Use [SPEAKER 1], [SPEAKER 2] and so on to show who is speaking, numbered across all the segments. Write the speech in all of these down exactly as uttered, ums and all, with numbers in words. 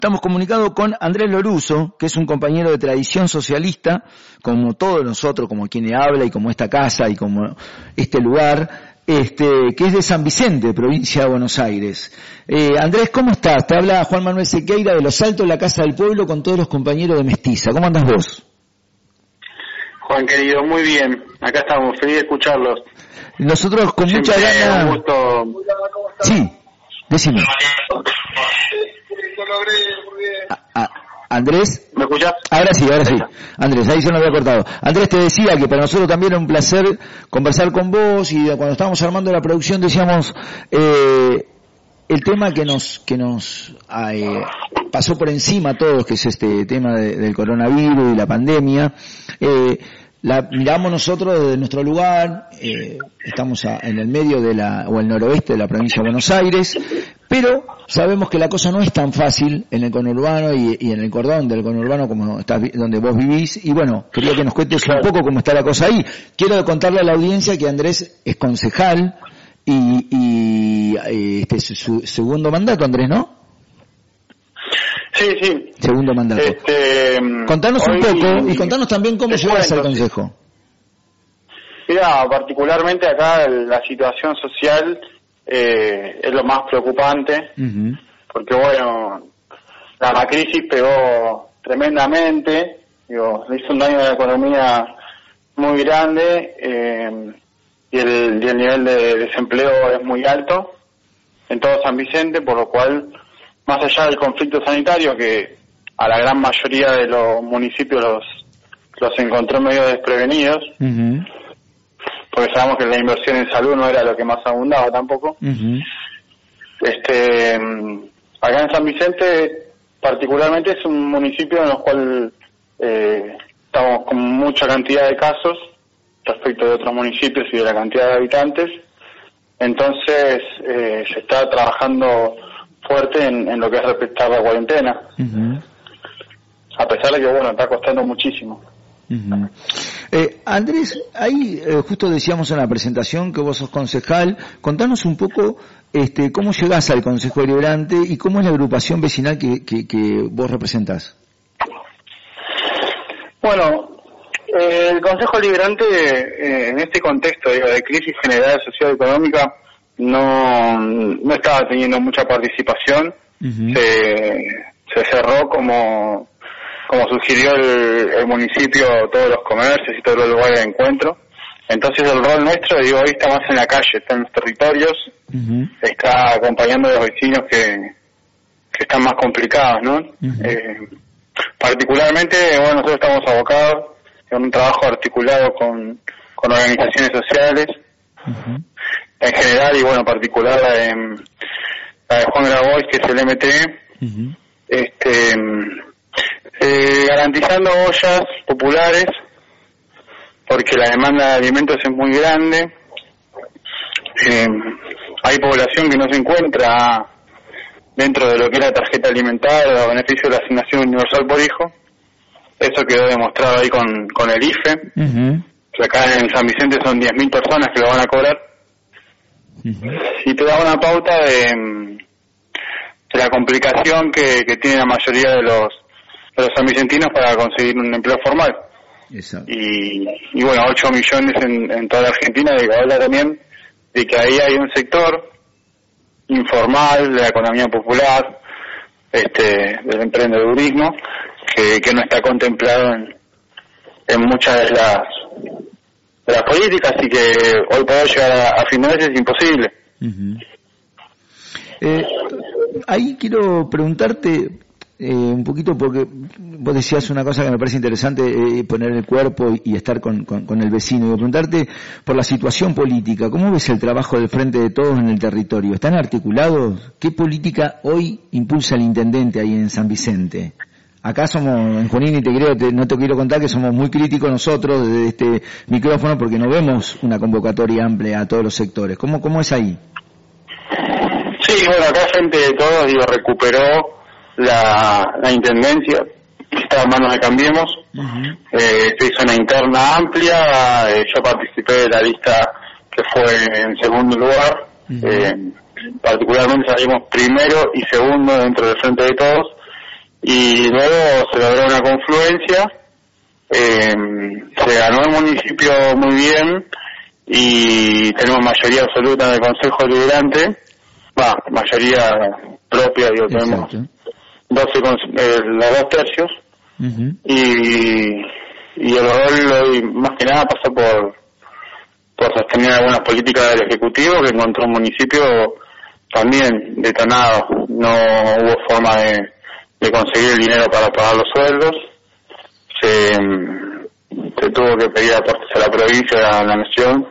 [SPEAKER 1] Estamos comunicados con Andrés Loruso, que es un compañero de tradición socialista, como todos nosotros, como quien habla y como esta casa y como este lugar, este, que es de San Vicente, provincia de Buenos Aires. Eh, Andrés, ¿cómo estás? Te habla Juan Manuel Sequeira de Los Altos, la Casa del Pueblo, con todos los compañeros de Mestiza. ¿Cómo andás vos?
[SPEAKER 2] Juan querido, muy bien. Acá estamos, feliz de escucharlos.
[SPEAKER 1] Nosotros con
[SPEAKER 2] Siempre
[SPEAKER 1] mucha gana...
[SPEAKER 2] un gusto.
[SPEAKER 1] Sí, decime. A, a, Andrés,
[SPEAKER 2] ¿me escuchás?
[SPEAKER 1] Ahora sí, ahora sí. Andrés, ahí se nos había cortado. Andrés, te decía que para nosotros también era un placer conversar con vos, y cuando estábamos armando la producción decíamos eh, el tema que nos que nos eh, pasó por encima a todos, que es este tema de, del coronavirus y la pandemia. Eh, La miramos nosotros desde nuestro lugar, eh, estamos a, en el medio de la, o el noroeste de la provincia de Buenos Aires, pero sabemos que la cosa no es tan fácil en el conurbano y, y en el cordón del conurbano como estás, donde vos vivís, y bueno, quería que nos cuentes un poco cómo está la cosa ahí. Quiero contarle a la audiencia que Andrés es concejal y, y este es su segundo mandato, Andrés, ¿no?
[SPEAKER 2] Sí, sí.
[SPEAKER 1] Segundo mandato.
[SPEAKER 2] Este,
[SPEAKER 1] contanos
[SPEAKER 2] hoy,
[SPEAKER 1] un poco y contanos también cómo llegas al consejo.
[SPEAKER 2] Mira, particularmente acá la situación social eh, es lo más preocupante, uh-huh. porque bueno, la crisis pegó tremendamente, digo, le hizo un daño a la economía muy grande eh, y, el, y el nivel de desempleo es muy alto en todo San Vicente, por lo cual, más allá del conflicto sanitario, que a la gran mayoría de los municipios los, los encontró medio desprevenidos, uh-huh. porque sabemos que la inversión en salud no era lo que más abundaba tampoco. Uh-huh. Este, acá en San Vicente, particularmente, es un municipio en el cual eh, estamos con mucha cantidad de casos respecto de otros municipios y de la cantidad de habitantes. Entonces, eh, se está trabajando fuerte en, en lo que es respetar la cuarentena, uh-huh. a pesar de que bueno, está costando muchísimo.
[SPEAKER 1] Uh-huh. eh, Andrés, ahí eh, justo decíamos en la presentación que vos sos concejal. Contanos un poco este, cómo llegás al Consejo Deliberante y cómo es la agrupación vecinal que, que, que vos representás.
[SPEAKER 2] Bueno, eh, el Consejo Deliberante eh, en este contexto digo, de crisis general social y económica no no estaba teniendo mucha participación. Uh-huh. se se cerró como como sugirió el, el municipio, todos los comercios y todos los lugares de encuentro. Entonces el rol nuestro, digo, hoy está más en la calle, está en los territorios, uh-huh. está acompañando a los vecinos que que están más complicados, ¿no? Uh-huh. eh, particularmente, bueno, nosotros estamos abocados en un trabajo articulado con con organizaciones sociales, uh-huh. en general, y bueno, particular la de, la de Juan Grabois, que es el M T E, uh-huh. este, eh, garantizando ollas populares, porque la demanda de alimentos es muy grande. Eh, hay población que no se encuentra dentro de lo que es la tarjeta alimentaria o beneficio de la asignación universal por hijo. Eso quedó demostrado ahí con, con el I F E. Uh-huh. Acá en San Vicente son diez mil personas que lo van a cobrar. Uh-huh. Y te da una pauta de, de la complicación que, que tiene la mayoría de los de los sanvicentinos para conseguir un empleo formal. Exacto. Y, y bueno, ocho millones en, en toda la Argentina, y habla también de que ahí hay un sector informal de la economía popular, este, del emprendedurismo, que, que no está contemplado en, en muchas de las de las políticas, y que hoy poder llegar a, a fin de mes es imposible.
[SPEAKER 1] Uh-huh. Eh, ahí quiero preguntarte eh, un poquito, porque vos decías una cosa que me parece interesante, eh, poner el cuerpo y, y estar con, con, con el vecino. Y preguntarte por la situación política. ¿Cómo ves el trabajo del Frente de Todos en el territorio? ¿Están articulados? ¿Qué política hoy impulsa el intendente ahí en San Vicente? Acá somos, en Junín, y te creo, te, no te quiero contar que somos muy críticos nosotros desde este micrófono, porque no vemos una convocatoria amplia a todos los sectores. ¿Cómo, cómo es ahí?
[SPEAKER 2] Sí, bueno, acá Frente de Todos, digo, recuperó la, la intendencia, está en manos de Cambiemos. Uh-huh. eh, se hizo una interna amplia, eh, yo participé de la lista que fue en segundo lugar. Uh-huh. eh, particularmente salimos primero y segundo dentro del Frente de Todos. y luego se logró una confluencia, eh, se ganó el municipio muy bien y tenemos mayoría absoluta en el Consejo Deliberante, va, mayoría propia, digo, tenemos doce, eh, los dos tercios, uh-huh. y, y el rol hoy más que nada pasó por, por sostener algunas políticas del Ejecutivo, que encontró un municipio también detonado, no hubo forma de, de conseguir el dinero para pagar los sueldos, se, se tuvo que pedir aportes a la provincia, a la nación,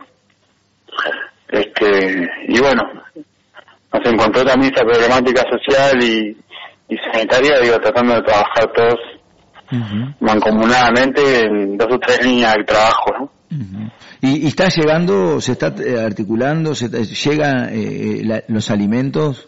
[SPEAKER 2] este, y bueno, nos encontró también esa problemática social y, y sanitaria, digo, tratando de trabajar todos uh-huh. mancomunadamente en dos o tres líneas de trabajo, ¿no?
[SPEAKER 1] Uh-huh. ¿Y, y está llegando, se está eh, articulando, se llega eh, la, los alimentos?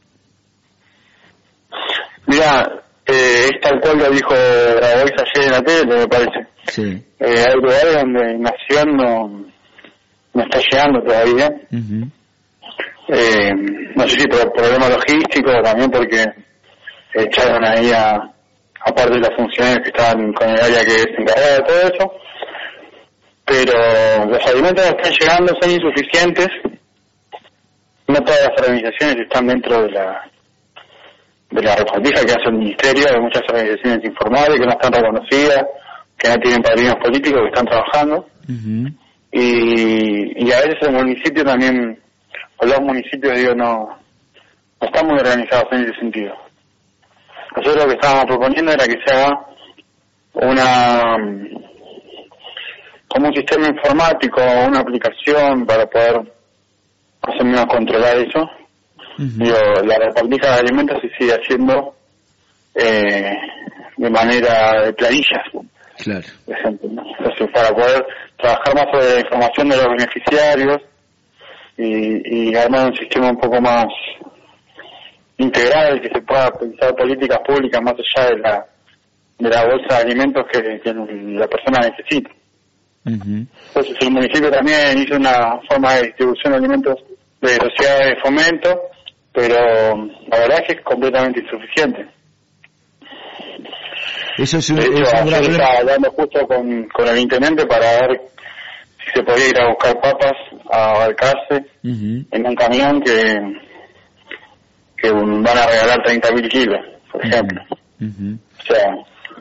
[SPEAKER 2] Mira, eh, es tal cual lo dijo Grabois ayer en la tele, me parece.
[SPEAKER 1] Sí.
[SPEAKER 2] Eh, hay lugares donde Nación no, no está llegando todavía. Uh-huh. Eh, no sé si por problema logístico o también porque echaron ahí a, a parte de las funciones que estaban con el área que se encargaba de todo eso, pero los alimentos que están llegando son insuficientes, no todas las organizaciones están dentro de la de la repartija que hace el ministerio, hay muchas organizaciones informales que no están reconocidas, que no tienen padrinos políticos, que están trabajando, uh-huh. y, y a veces el municipio también, o los municipios, digo, no, no están muy organizados en ese sentido. Nosotros lo que estábamos proponiendo era que se haga una, como un sistema informático, una aplicación para poder más o menos controlar eso. Uh-huh. Digo, la repartija de alimentos se sigue haciendo eh, de manera de planillas.
[SPEAKER 1] Claro.
[SPEAKER 2] Por ejemplo, ¿no? Entonces, para poder trabajar más sobre la información de los beneficiarios y, y armar un sistema un poco más integral, que se pueda pensar políticas públicas más allá de la de la bolsa de alimentos que, que la persona necesita. Uh-huh. Entonces el municipio también hizo una forma de distribución de alimentos de sociedad de fomento, pero la verdad es que es completamente insuficiente.
[SPEAKER 1] Eso es un,
[SPEAKER 2] de hecho,
[SPEAKER 1] es un
[SPEAKER 2] ayer
[SPEAKER 1] gran...
[SPEAKER 2] estaba hablando justo con, con el intendente para ver si se podía ir a buscar papas a Balcarce uh-huh. en un camión que que van a regalar treinta mil kilos, por ejemplo. Uh-huh. O sea...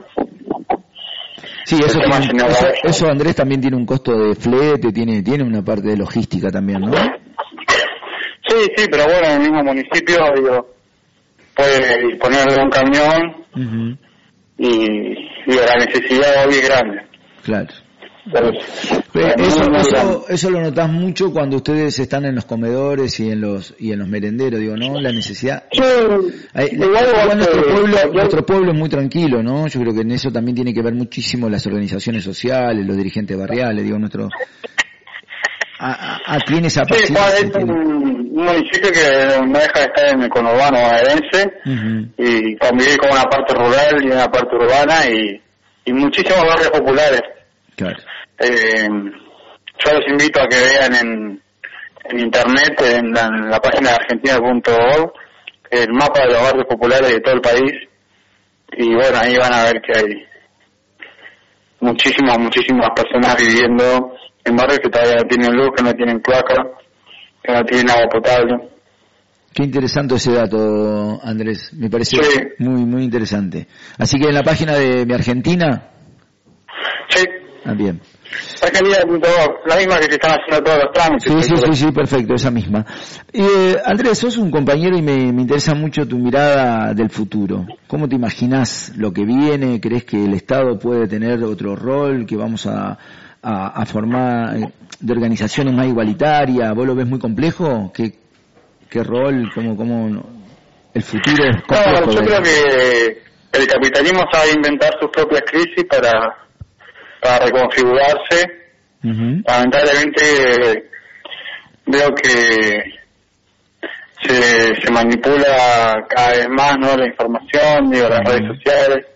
[SPEAKER 1] Sí, eso, tiene, eso, eso, Andrés, también tiene un costo de flete, tiene tiene una parte de logística también, ¿no?
[SPEAKER 2] Sí, sí, pero bueno, en el mismo municipio, digo, puede disponer de un camión uh-huh. y, digo, la necesidad hoy es grande.
[SPEAKER 1] Claro. Eso, eso, eso lo notás mucho cuando ustedes están en los comedores y en los y en los merenderos, digo, ¿no? La necesidad.
[SPEAKER 2] Sí,
[SPEAKER 1] Hay, igual, igual nuestro pueblo, nuestro pueblo es muy tranquilo, ¿no? Yo creo que en eso también tiene que ver muchísimo las organizaciones sociales, los dirigentes barriales, digo, nuestro a, a, a tiene esa
[SPEAKER 2] paciencia. Sí, es un, un municipio que no deja de estar en el conurbano bonaerense uh-huh. y convivir con una parte rural y una parte urbana y, y muchísimos barrios populares.
[SPEAKER 1] Claro.
[SPEAKER 2] Eh, yo los invito a que vean en, en internet, en la, en la página de argentina punto org, el mapa de los barrios populares de todo el país, y bueno, ahí van a ver que hay muchísimas, muchísimas personas viviendo en barrios que todavía no tienen luz, que no tienen cloaca, que no tienen agua potable.
[SPEAKER 1] Qué interesante ese dato, Andrés, me pareció sí. muy, muy interesante. Así que en la página de Mi Argentina...
[SPEAKER 2] Sí.
[SPEAKER 1] Ah, bien.
[SPEAKER 2] La misma que se están haciendo todos los trámites.
[SPEAKER 1] Sí, sí, sí, sí, perfecto, esa misma. Eh, Andrés, sos un compañero y me, me interesa mucho tu mirada del futuro. ¿Cómo te imaginás lo que viene? ¿Crees que el Estado puede tener otro rol? ¿Que vamos a, a, a formar de organizaciones más igualitarias? ¿Vos lo ves muy complejo? ¿Qué, qué rol? ¿Cómo, cómo el futuro es complejo?
[SPEAKER 2] No, yo creo que el capitalismo sabe inventar sus propias crisis para... para reconfigurarse. Uh-huh. Lamentablemente veo que se, se manipula cada vez más, ¿no?, la información, digo, las uh-huh. redes sociales,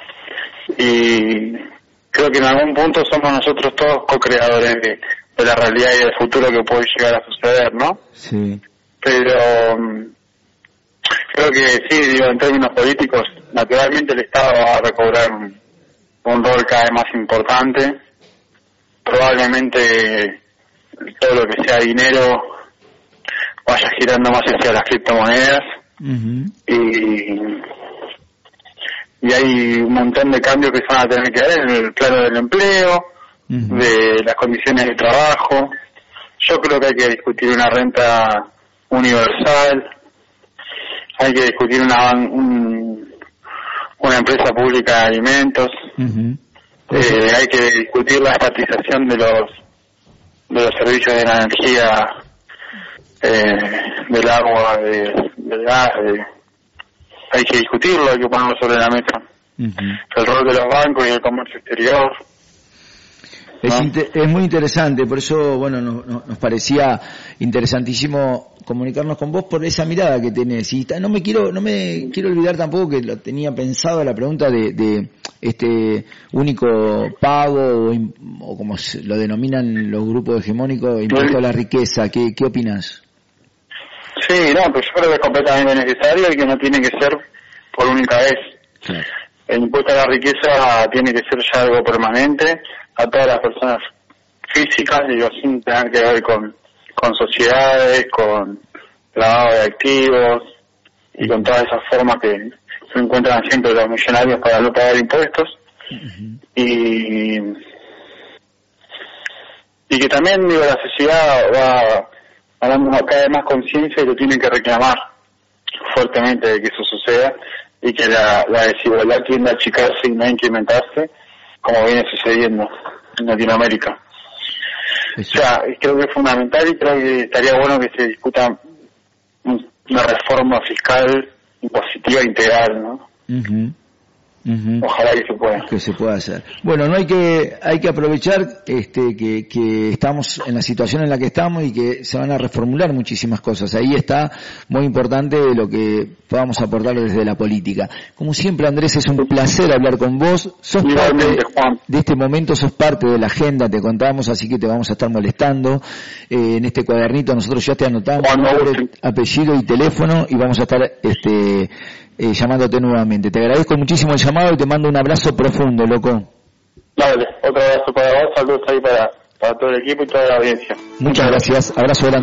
[SPEAKER 2] y creo que en algún punto somos nosotros todos co-creadores de, de la realidad y del futuro que puede llegar a suceder, ¿no?
[SPEAKER 1] Sí.
[SPEAKER 2] Pero Creo que sí, digo, en términos políticos, naturalmente el Estado va a recobrar un, un rol cada vez más importante. Probablemente todo lo que sea dinero vaya girando más hacia las criptomonedas. Uh-huh. y, y hay un montón de cambios que se van a tener que dar en el plano del empleo, uh-huh. de las condiciones de trabajo. Yo creo que hay que discutir una renta universal, hay que discutir una un, una empresa pública de alimentos, uh-huh. eh, hay que discutir la estatización de los de los servicios de la energía, eh, del agua, de, del gas, de, hay que discutirlo, hay que ponerlo sobre la mesa. Uh-huh. El rol de los bancos y el comercio exterior.
[SPEAKER 1] Es, ¿no? inter- es muy interesante, por eso, bueno, nos, nos parecía interesantísimo comunicarnos con vos por esa mirada que tenés. Y no me quiero, no me quiero olvidar tampoco que lo tenía pensado la pregunta de, de este único pago o, o como lo denominan los grupos hegemónicos, impuesto a la riqueza. ¿Qué, qué opinas?
[SPEAKER 2] Sí, no, pues yo creo que es completamente necesario y que no tiene que ser por única vez. Sí. El impuesto a la riqueza tiene que ser ya algo permanente a todas las personas físicas, digo, sin tener que ver con, con sociedades, con lavado de activos y con todas esas formas que se encuentran siempre los millonarios para no pagar impuestos. Uh-huh. y y que también, digo, la sociedad va ganando cada vez más conciencia y lo tiene que reclamar fuertemente de que eso suceda y que la, la desigualdad tienda a achicarse y no a incrementarse, como viene sucediendo en Latinoamérica. Eso. O sea, creo que es fundamental y creo que estaría bueno que se discuta una reforma fiscal impositiva integral, ¿no? Uh-huh. Uh-huh. Ojalá que se pueda.
[SPEAKER 1] Que se pueda hacer. Bueno, no hay que hay que aprovechar este que, que estamos en la situación en la que estamos y que se van a reformular muchísimas cosas. Ahí está muy importante lo que podamos aportar desde la política. Como siempre, Andrés, es un placer hablar con vos. Sos parte de este momento, sos parte de la agenda, te contamos, así que te vamos a estar molestando. Eh, en este cuadernito nosotros ya te anotamos nombre, apellido y teléfono y vamos a estar este Eh, llamándote nuevamente. Te agradezco muchísimo el llamado y te mando un abrazo profundo, loco.
[SPEAKER 2] Dale, otro abrazo para vos, saludos ahí para, para todo el equipo y toda la audiencia.
[SPEAKER 1] Muchas gracias, abrazo grande.